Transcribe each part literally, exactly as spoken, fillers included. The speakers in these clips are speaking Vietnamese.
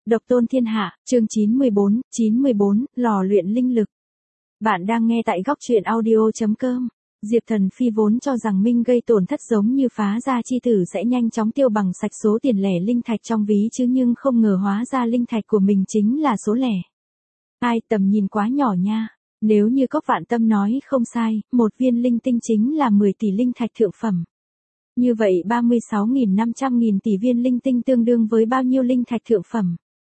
Độc tôn thiên hạ, chương chín mươi bốn, chín mươi bốn, lò luyện linh lực. Bạn đang nghe tại góc truyện audio chấm com. Diệp Thần Phi vốn cho rằng Minh gây tổn thất giống như phá ra chi tử sẽ nhanh chóng tiêu bằng sạch số tiền lẻ linh thạch trong ví chứ nhưng không ngờ hóa ra linh thạch của mình chính là số lẻ. Ai, tầm nhìn quá nhỏ nha. Nếu như Cốc Vạn Tâm nói không sai, một viên linh tinh chính là mười tỷ linh thạch thượng phẩm. Như vậy ba mươi sáu nghìn năm trăm nghìn tỷ viên linh tinh tương đương với bao nhiêu linh thạch thượng phẩm?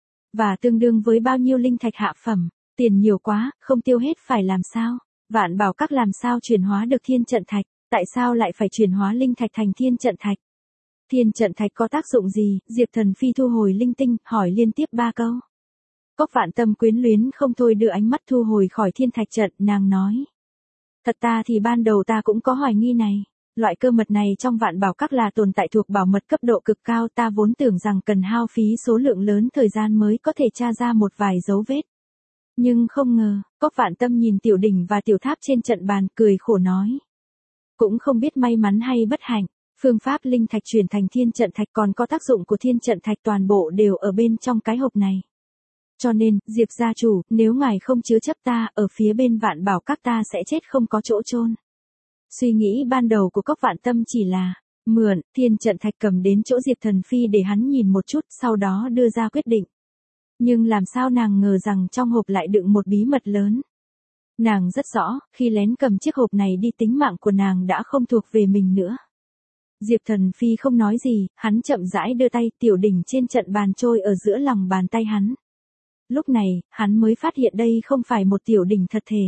Và tương đương với bao nhiêu linh thạch hạ phẩm? Tiền nhiều quá, không tiêu hết phải làm sao? Vạn Bảo Các làm sao chuyển hóa được thiên trận thạch? Tại sao lại phải chuyển hóa linh thạch thành thiên trận thạch? Thiên trận thạch có tác dụng gì? Diệp Thần Phi thu hồi linh tinh, hỏi liên tiếp ba câu. Cốc Vạn Tâm quyến luyến không thôi đưa ánh mắt thu hồi khỏi thiên thạch trận, nàng nói. Thật ta thì ban đầu ta cũng có hoài nghi này. Loại cơ mật này trong Vạn Bảo Các là tồn tại thuộc bảo mật cấp độ cực cao, ta vốn tưởng rằng cần hao phí số lượng lớn thời gian mới có thể tra ra một vài dấu vết. Nhưng không ngờ, Cốc Vạn Tâm nhìn tiểu đỉnh và tiểu tháp trên trận bàn, cười khổ nói. Cũng không biết may mắn hay bất hạnh, phương pháp linh thạch chuyển thành thiên trận thạch còn có tác dụng của thiên trận thạch toàn bộ đều ở bên trong cái hộp này. Cho nên, Diệp gia chủ, nếu ngài không chứa chấp ta, ở phía bên Vạn Bảo Các ta sẽ chết không có chỗ chôn. Suy nghĩ ban đầu của Cốc Vạn Tâm chỉ là mượn thiên trận thạch cầm đến chỗ Diệp Thần Phi để hắn nhìn một chút, sau đó đưa ra quyết định. Nhưng làm sao nàng ngờ rằng trong hộp lại đựng một bí mật lớn. Nàng rất rõ, khi lén cầm chiếc hộp này đi tính mạng của nàng đã không thuộc về mình nữa. Diệp Thần Phi không nói gì, hắn chậm rãi đưa tay, tiểu đỉnh trên trận bàn trôi ở giữa lòng bàn tay hắn. Lúc này, hắn mới phát hiện đây không phải một tiểu đỉnh thật thể.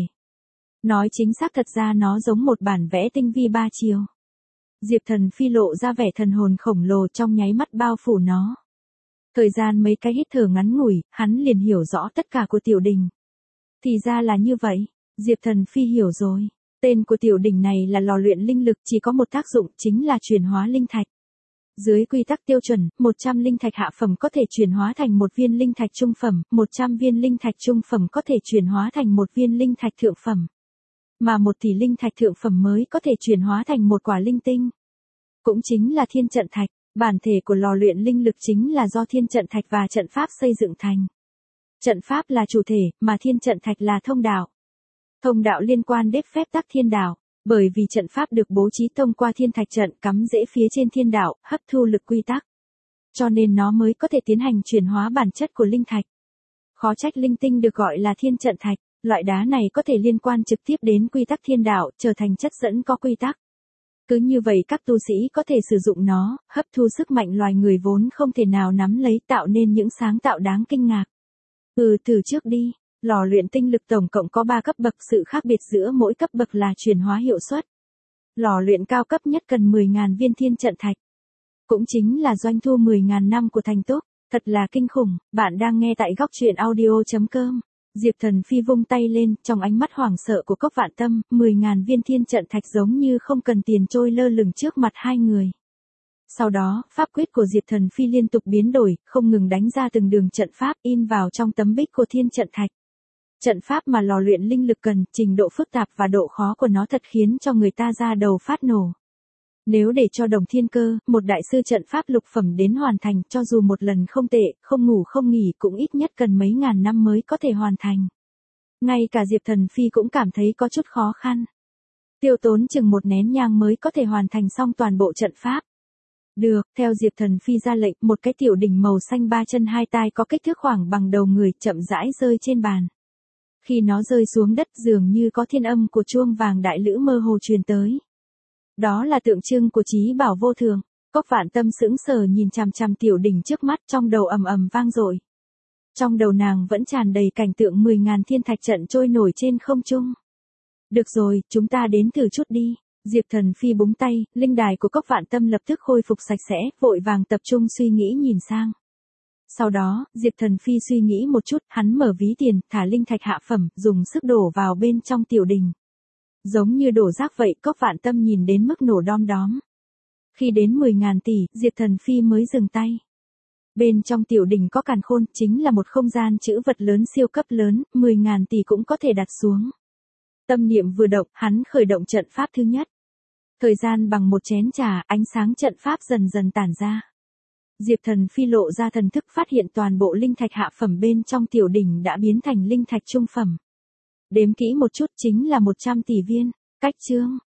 Nói chính xác thật ra nó giống một bản vẽ tinh vi ba chiều. Diệp Thần Phi lộ ra vẻ thần hồn khổng lồ trong nháy mắt bao phủ nó. Thời gian mấy cái hít thở ngắn ngủi, hắn liền hiểu rõ tất cả của tiểu đỉnh. Thì ra là như vậy, Diệp Thần Phi hiểu rồi. Tên của tiểu đỉnh này là lò luyện linh lực, chỉ có một tác dụng chính là chuyển hóa linh thạch. Dưới quy tắc tiêu chuẩn, một trăm linh thạch hạ phẩm có thể chuyển hóa thành một viên linh thạch trung phẩm, một trăm viên linh thạch trung phẩm có thể chuyển hóa thành một viên linh thạch thượng phẩm. Mà một tỷ linh thạch thượng phẩm mới có thể chuyển hóa thành một quả linh tinh. Cũng chính là thiên trận thạch, bản thể của lò luyện linh lực chính là do thiên trận thạch và trận pháp xây dựng thành. Trận pháp là chủ thể, mà thiên trận thạch là thông đạo. Thông đạo liên quan đến phép tắc thiên đạo, bởi vì trận pháp được bố trí thông qua thiên thạch trận cắm rễ phía trên thiên đạo, hấp thu lực quy tắc. Cho nên nó mới có thể tiến hành chuyển hóa bản chất của linh thạch. Khó trách linh tinh được gọi là thiên trận thạch. Loại đá này có thể liên quan trực tiếp đến quy tắc thiên đạo, trở thành chất dẫn có quy tắc. Cứ như vậy các tu sĩ có thể sử dụng nó, hấp thu sức mạnh loài người vốn không thể nào nắm lấy, tạo nên những sáng tạo đáng kinh ngạc. Ừ, từ trước đi, lò luyện tinh lực tổng cộng có ba cấp bậc, sự khác biệt giữa mỗi cấp bậc là chuyển hóa hiệu suất. Lò luyện cao cấp nhất cần mười nghìn viên thiên trận thạch. Cũng chính là doanh thu mười nghìn năm của Thành Túc, thật là kinh khủng. Bạn đang nghe tại góc truyện audio chấm com. Diệp Thần Phi vung tay lên, trong ánh mắt hoảng sợ của Cốc Vạn Tâm, mười nghìn viên thiên trận thạch giống như không cần tiền trôi lơ lửng trước mặt hai người. Sau đó, pháp quyết của Diệp Thần Phi liên tục biến đổi, không ngừng đánh ra từng đường trận pháp in vào trong tấm bích của thiên trận thạch. Trận pháp mà lò luyện linh lực cần, trình độ phức tạp và độ khó của nó thật khiến cho người ta ra đầu phát nổ. Nếu để cho Đồng Thiên Cơ, một đại sư trận pháp lục phẩm đến hoàn thành, cho dù một lần không tệ, không ngủ không nghỉ cũng ít nhất cần mấy ngàn năm mới có thể hoàn thành. Ngay cả Diệp Thần Phi cũng cảm thấy có chút khó khăn. Tiêu tốn chừng một nén nhang mới có thể hoàn thành xong toàn bộ trận pháp. Được, theo Diệp Thần Phi ra lệnh, một cái tiểu đỉnh màu xanh ba chân hai tai có kích thước khoảng bằng đầu người chậm rãi rơi trên bàn. Khi nó rơi xuống đất dường như có thiên âm của chuông vàng đại lữ mơ hồ truyền tới. Đó là tượng trưng của trí bảo vô thường. Cốc Vạn Tâm sững sờ nhìn chằm chằm tiểu đỉnh trước mắt, trong đầu ầm ầm vang dội. Trong đầu nàng vẫn tràn đầy cảnh tượng mười nghìn thiên thạch trận trôi nổi trên không trung. Được rồi, chúng ta đến thử chút đi. Diệp Thần Phi búng tay, linh đài của Cốc Vạn Tâm lập tức khôi phục sạch sẽ, vội vàng tập trung suy nghĩ nhìn sang. Sau đó, Diệp Thần Phi suy nghĩ một chút, hắn mở ví tiền, thả linh thạch hạ phẩm, dùng sức đổ vào bên trong tiểu đỉnh. Giống như đổ rác vậy, Cốc Vạn Tâm nhìn đến mức nổ đom đóm. Khi đến mười nghìn tỷ, Diệp Thần Phi mới dừng tay. Bên trong tiểu đỉnh có càn khôn, chính là một không gian trữ vật lớn siêu cấp lớn, mười nghìn tỷ cũng có thể đặt xuống. Tâm niệm vừa động, hắn khởi động trận pháp thứ nhất. Thời gian bằng một chén trà, ánh sáng trận pháp dần dần tản ra. Diệp Thần Phi lộ ra thần thức phát hiện toàn bộ linh thạch hạ phẩm bên trong tiểu đỉnh đã biến thành linh thạch trung phẩm. Đếm kỹ một chút chính là một trăm tỷ viên. Cách chương.